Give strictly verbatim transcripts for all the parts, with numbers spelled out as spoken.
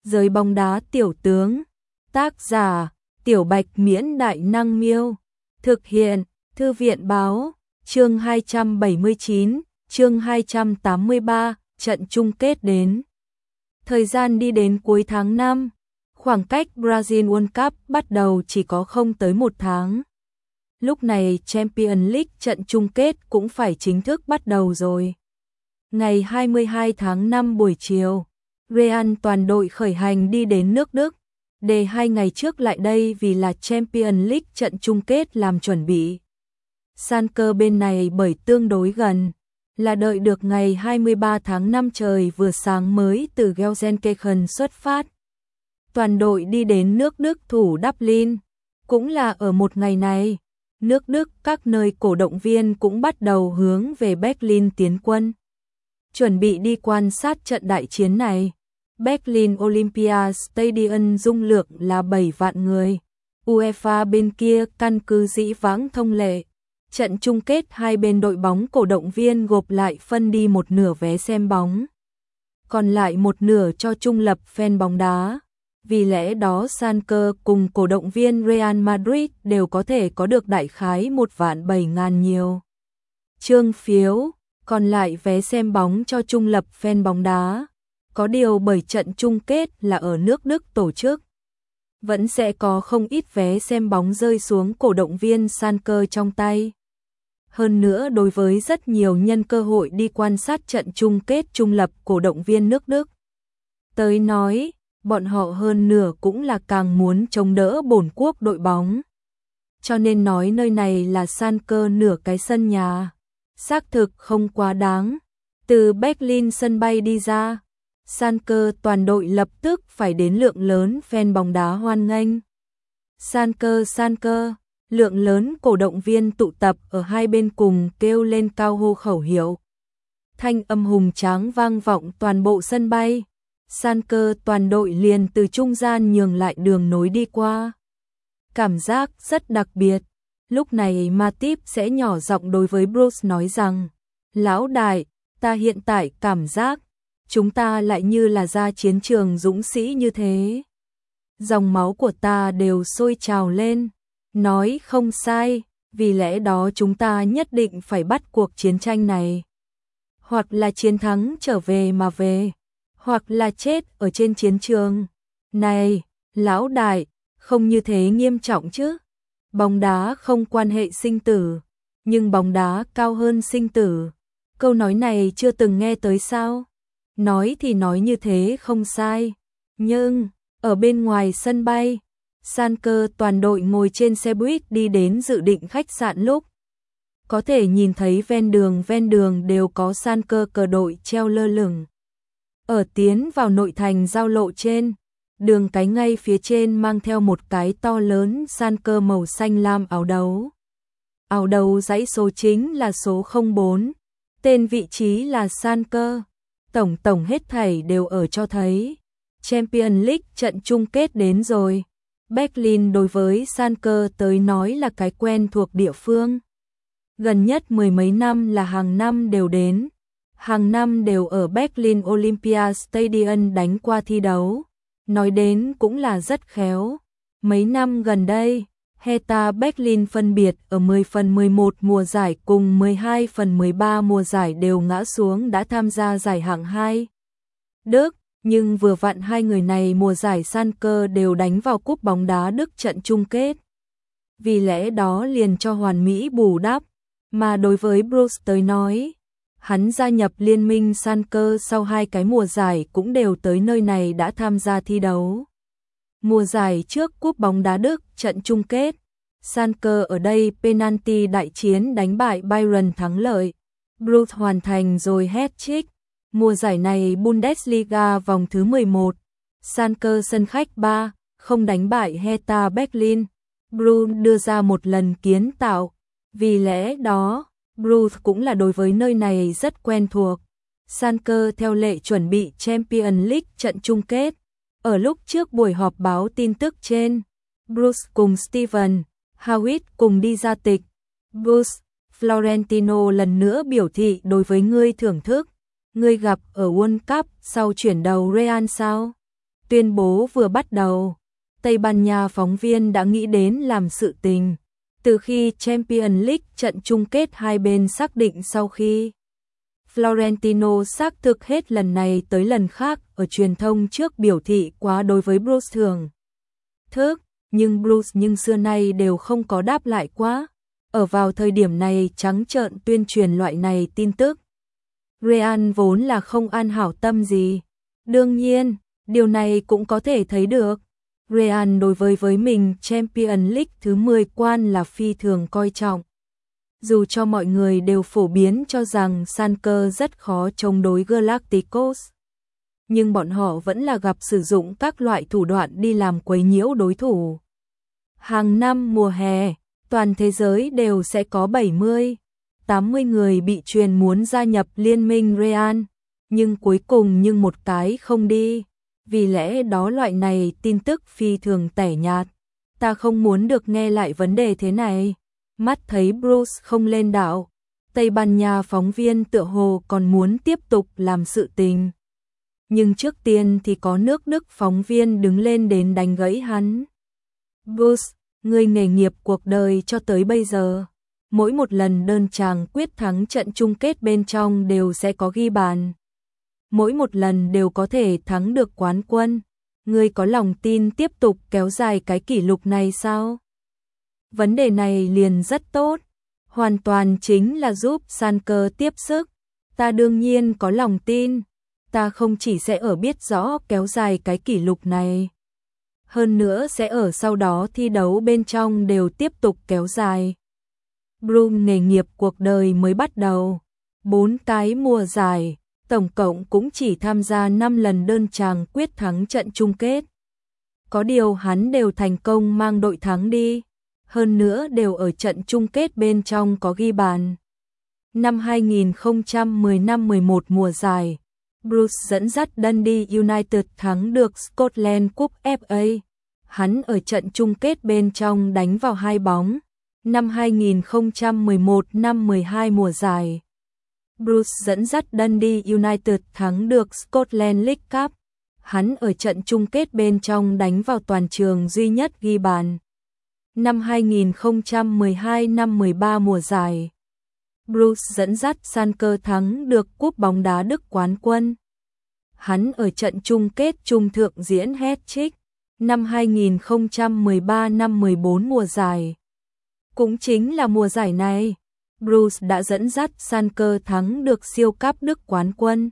Giới bóng đá tiểu tướng. Tác giả: Tiểu Bạch Miễn Đại Năng Miêu. Thực hiện: Thư viện Báo. Chương hai trăm bảy mươi chín, chương hai trăm tám mươi ba, trận chung kết đến. Thời gian đi đến cuối tháng năm, khoảng cách Brazil World Cup bắt đầu chỉ có không tới một tháng. Lúc này Champions League trận chung kết cũng phải chính thức bắt đầu rồi. Ngày hai mươi hai tháng năm buổi chiều, Real toàn đội khởi hành đi đến nước Đức, để hai ngày trước lại đây vì là Champions League trận chung kết làm chuẩn bị. Sân cờ bên này bởi tương đối gần, là đợi được ngày hai mươi ba tháng năm trời vừa sáng mới từ Gelsenkirchen xuất phát. Toàn đội đi đến nước Đức thủ Dublin, cũng là ở một ngày này. Nước Đức các nơi cổ động viên cũng bắt đầu hướng về Berlin tiến quân, chuẩn bị đi quan sát trận đại chiến này. Berlin Olympia Stadium dung lượng là bảy vạn người. UEFA bên kia căn cứ dĩ vãng thông lệ, trận chung kết hai bên đội bóng cổ động viên gộp lại phân đi một nửa vé xem bóng, còn lại một nửa cho trung lập fan bóng đá. Vì lẽ đó Sanker cùng cổ động viên Real Madrid đều có thể có được đại khái một vạn bảy ngàn nhiều chương phiếu, còn lại vé xem bóng cho trung lập fan bóng đá. Có điều bởi trận chung kết là ở nước Đức tổ chức, vẫn sẽ có không ít vé xem bóng rơi xuống cổ động viên Sanker trong tay. Hơn nữa đối với rất nhiều nhân cơ hội đi quan sát trận chung kết trung lập cổ động viên nước Đức tới nói, bọn họ hơn nửa cũng là càng muốn chống đỡ bổn quốc đội bóng. Cho nên nói nơi này là Sanker nửa cái sân nhà, xác thực không quá đáng. Từ Berlin sân bay đi ra, Sanker toàn đội lập tức phải đến lượng lớn fan bóng đá hoan nghênh. Sanker Sanker, lượng lớn cổ động viên tụ tập ở hai bên cùng kêu lên cao hô khẩu hiệu. Thanh âm hùng tráng vang vọng toàn bộ sân bay. Sanker toàn đội liền từ trung gian nhường lại đường nối đi qua. Cảm giác rất đặc biệt. Lúc này Matip sẽ nhỏ giọng đối với Bruce nói rằng: Lão đại, ta hiện tại cảm giác chúng ta lại như là ra chiến trường dũng sĩ như thế. Dòng máu của ta đều sôi trào lên. Nói không sai, vì lẽ đó chúng ta nhất định phải bắt cuộc chiến tranh này. Hoặc là chiến thắng trở về mà về, hoặc là chết ở trên chiến trường. Này, lão đại, không như thế nghiêm trọng chứ. Bóng đá không quan hệ sinh tử, nhưng bóng đá cao hơn sinh tử. Câu nói này chưa từng nghe tới sao? Nói thì nói như thế không sai. Nhưng, ở bên ngoài sân bay, Sanker toàn đội ngồi trên xe buýt đi đến dự định khách sạn lúc, có thể nhìn thấy ven đường ven đường đều có Sanker cờ đội treo lơ lửng. Ở tiến vào nội thành giao lộ trên, đường cái ngay phía trên mang theo một cái to lớn Sanker màu xanh lam áo đấu. Áo đấu dãy số chính là số không bốn, tên vị trí là Sanker. Tổng tổng hết thảy đều ở cho thấy Champions League trận chung kết đến rồi. Berlin đối với Sanker tới nói là cái quen thuộc địa phương. Gần nhất mười mấy năm là hàng năm đều đến, hàng năm đều ở Berlin Olympia Stadium đánh qua thi đấu. Nói đến cũng là rất khéo. Mấy năm gần đây, Hertha Berlin phân biệt ở mười phần mười một mùa giải cùng mười hai phần mười ba mùa giải đều ngã xuống đã tham gia giải hạng hai Đức, nhưng vừa vặn hai người này mùa giải Sanker đều đánh vào cúp bóng đá Đức trận chung kết. Vì lẽ đó liền cho hoàn mỹ bù đắp, mà đối với Bruce tới nói, hắn gia nhập liên minh Sanker sau hai cái mùa giải cũng đều tới nơi này đã tham gia thi đấu. Mùa giải trước cúp bóng đá Đức trận chung kết, Sanker ở đây penalty đại chiến đánh bại Bayern thắng lợi. Bruce hoàn thành rồi hat-trick. Mùa giải này Bundesliga vòng thứ mười một, Sanker sân khách ba không đánh bại Hertha Berlin. Bruce đưa ra một lần kiến tạo, vì lẽ đó, Bruce cũng là đối với nơi này rất quen thuộc. Sanker theo lệ chuẩn bị Champions League trận chung kết. Ở lúc trước buổi họp báo tin tức trên, Bruce cùng Steven Howitt cùng đi ra tịch. Bruce, Florentino lần nữa biểu thị đối với ngươi thưởng thức. Ngươi gặp ở World Cup sau chuyển đầu Real sao? Tuyên bố vừa bắt đầu, Tây Ban Nha phóng viên đã nghĩ đến làm sự tình. Từ khi Champions League trận chung kết hai bên xác định sau khi Florentino xác thực hết lần này tới lần khác ở truyền thông trước biểu thị quá đối với Bruce thường thức, nhưng Bruce nhưng xưa nay đều không có đáp lại quá. Ở vào thời điểm này trắng trợn tuyên truyền loại này tin tức, Real vốn là không an hảo tâm gì. Đương nhiên, điều này cũng có thể thấy được. Real đối với với mình Champions League thứ mười quan là phi thường coi trọng. Dù cho mọi người đều phổ biến cho rằng Schalke rất khó chống đối Galacticos, nhưng bọn họ vẫn là gặp sử dụng các loại thủ đoạn đi làm quấy nhiễu đối thủ. Hàng năm mùa hè, toàn thế giới đều sẽ có bảy mươi, tám mươi người bị truyền muốn gia nhập liên minh Real, nhưng cuối cùng nhưng một cái không đi. Vì lẽ đó loại này tin tức phi thường tẻ nhạt. Ta không muốn được nghe lại vấn đề thế này. Mắt thấy Bruce không lên đạo, Tây Ban Nha phóng viên tựa hồ còn muốn tiếp tục làm sự tình. Nhưng trước tiên thì có nước Đức phóng viên đứng lên đến đánh gãy hắn. Bruce, người nghề nghiệp cuộc đời cho tới bây giờ, mỗi một lần đơn chàng quyết thắng trận chung kết bên trong đều sẽ có ghi bàn. Mỗi một lần đều có thể thắng được quán quân. Ngươi có lòng tin tiếp tục kéo dài cái kỷ lục này sao? Vấn đề này liền rất tốt, hoàn toàn chính là giúp Schalke tiếp sức. Ta đương nhiên có lòng tin, ta không chỉ sẽ ở biết rõ kéo dài cái kỷ lục này, hơn nữa sẽ ở sau đó thi đấu bên trong đều tiếp tục kéo dài. Bruce nghề nghiệp cuộc đời mới bắt đầu, bốn cái mùa giải, tổng cộng cũng chỉ tham gia năm lần đơn chàng quyết thắng trận chung kết. Có điều hắn đều thành công mang đội thắng đi, hơn nữa đều ở trận chung kết bên trong có ghi bàn. Năm hai nghìn không trăm mười lăm mười một mùa giải, Bruce dẫn dắt Dundee United thắng được Scotland Cup ép a. Hắn ở trận chung kết bên trong đánh vào hai bóng. Năm hai nghìn không trăm mười một năm mười hai mùa giải, Bruce dẫn dắt Dundee United thắng được Scotland League Cup. Hắn ở trận chung kết bên trong đánh vào toàn trường duy nhất ghi bàn. Năm hai nghìn không trăm mười hai năm mười ba mùa giải, Bruce dẫn dắt Schalke thắng được cúp bóng đá Đức quán quân. Hắn ở trận chung kết trung thượng diễn hat-trick. Năm hai nghìn không trăm mười ba năm mười bốn mùa giải, cũng chính là mùa giải này, Bruce đã dẫn dắt Schalke thắng được siêu cúp Đức quán quân.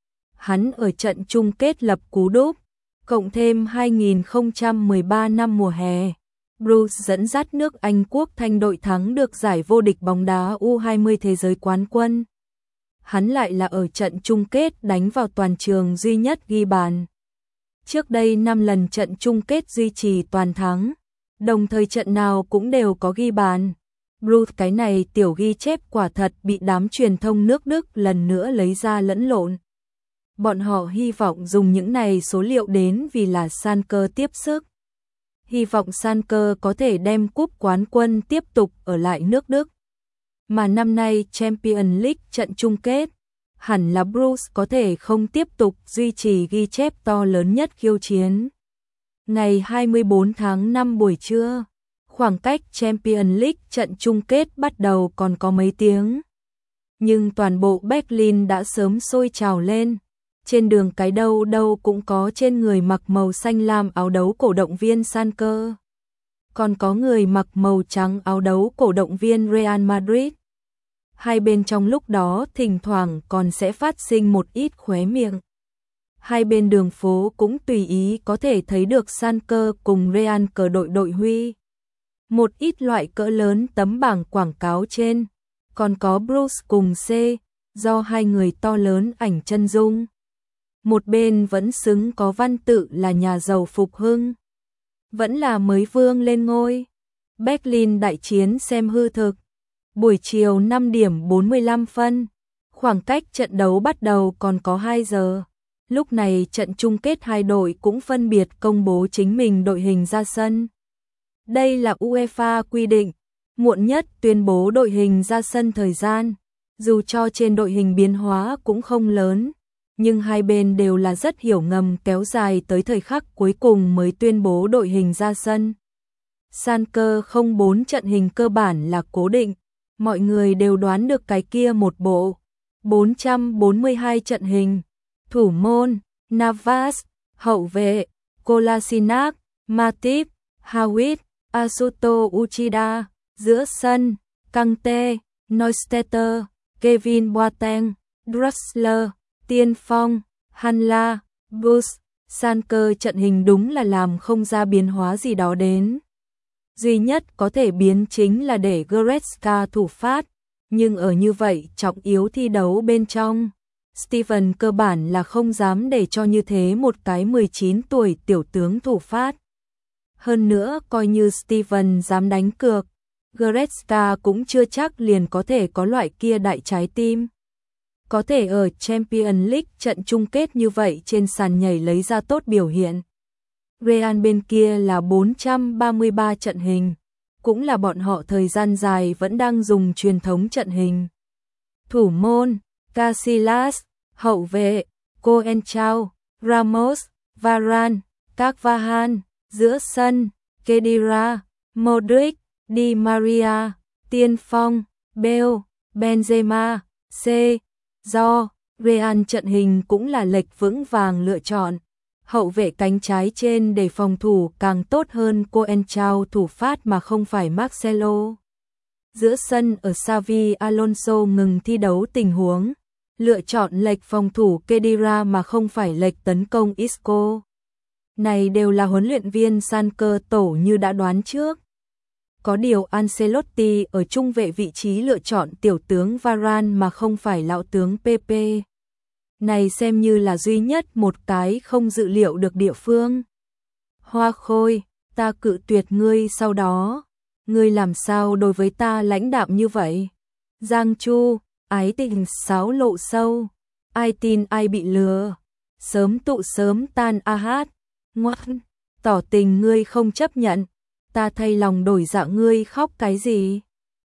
Hắn ở trận chung kết lập cú đúp, cộng thêm hai nghìn không trăm mười ba năm mùa hè, Bruce dẫn dắt nước Anh quốc thanh đội thắng được giải vô địch bóng đá U hai mươi thế giới quán quân. Hắn lại là ở trận chung kết đánh vào toàn trường duy nhất ghi bàn. Trước đây năm lần trận chung kết duy trì toàn thắng, đồng thời trận nào cũng đều có ghi bàn. Bruce cái này tiểu ghi chép quả thật bị đám truyền thông nước Đức lần nữa lấy ra lẫn lộn. Bọn họ hy vọng dùng những này số liệu đến vì là Schalke tiếp sức. Hy vọng Schalke có thể đem cúp quán quân tiếp tục ở lại nước Đức. Mà năm nay Champions League trận chung kết, hẳn là Bruce có thể không tiếp tục duy trì ghi chép to lớn nhất khiêu chiến. Ngày hai mươi bốn tháng năm buổi trưa, khoảng cách Champions League trận chung kết bắt đầu còn có mấy tiếng. Nhưng toàn bộ Berlin đã sớm sôi trào lên. Trên đường cái đâu đâu cũng có trên người mặc màu xanh lam áo đấu cổ động viên Schalke. Còn có người mặc màu trắng áo đấu cổ động viên Real Madrid. Hai bên trong lúc đó thỉnh thoảng còn sẽ phát sinh một ít khóe miệng. Hai bên đường phố cũng tùy ý có thể thấy được Schalke cùng Real cờ đội đội huy. Một ít loại cỡ lớn tấm bảng quảng cáo trên, còn có Bruce cùng C, do hai người to lớn ảnh chân dung. Một bên vẫn xứng có văn tự là nhà giàu phục hưng, vẫn là mới vương lên ngôi. Berlin đại chiến xem hư thực. Buổi chiều năm điểm bốn mươi lăm phân, khoảng cách trận đấu bắt đầu còn có hai giờ. Lúc này trận chung kết hai đội cũng phân biệt công bố chính mình đội hình ra sân. Đây là UEFA quy định, muộn nhất tuyên bố đội hình ra sân thời gian, dù cho trên đội hình biến hóa cũng không lớn, nhưng hai bên đều là rất hiểu ngầm, kéo dài tới thời khắc cuối cùng mới tuyên bố đội hình ra sân. Schalke không bốn trận hình cơ bản là cố định, mọi người đều đoán được cái kia một bộ bốn trăm bốn mươi hai trận hình. Thủ môn Navas, hậu vệ Kolasinac, Matip, Hawit, Asuto Uchida, giữa sân Kante, Neustetter, Kevin Boateng, Draxler, Tiên Phong, Hanla, Bus. Schalke trận hình đúng là làm không ra biến hóa gì đó đến. Duy nhất có thể biến chính là để Goretzka thủ phát, nhưng ở như vậy trọng yếu thi đấu bên trong, Steven cơ bản là không dám để cho như thế một cái mười chín tuổi tiểu tướng thủ phát. Hơn nữa coi như Steven dám đánh cược, Goretzka cũng chưa chắc liền có thể có loại kia đại trái tim. Có thể ở Champions League trận chung kết như vậy trên sàn nhảy lấy ra tốt biểu hiện. Real bên kia là bốn trăm ba mươi ba trận hình, cũng là bọn họ thời gian dài vẫn đang dùng truyền thống trận hình. Thủ môn Casillas, hậu vệ Coentrao, Ramos, Varane, Carvajal, giữa sân Khedira, Modric, Di Maria, Tiên Phong, Bale, Benzema. C. Do Real trận hình cũng là lệch vững vàng lựa chọn. Hậu vệ cánh trái trên để phòng thủ càng tốt hơn Coentrao thủ phát mà không phải Marcelo. Giữa sân ở Xavi Alonso ngừng thi đấu tình huống, lựa chọn lệch phòng thủ Khedira mà không phải lệch tấn công Isco. Này đều là huấn luyện viên Schalke tổ như đã đoán trước. Có điều Ancelotti ở trung vệ vị trí lựa chọn tiểu tướng Varane mà không phải lão tướng Pepe. Này xem như là duy nhất một cái không dự liệu được địa phương. Hoa Khôi, ta cự tuyệt ngươi sau đó. Ngươi làm sao đối với ta lãnh đạm như vậy? Giang Chu, ái tình sáo lộ sâu. Ai tin ai bị lừa. Sớm tụ sớm tan a hát. Ngoan, tỏ tình ngươi không chấp nhận. Ta thay lòng đổi dạ ngươi khóc cái gì?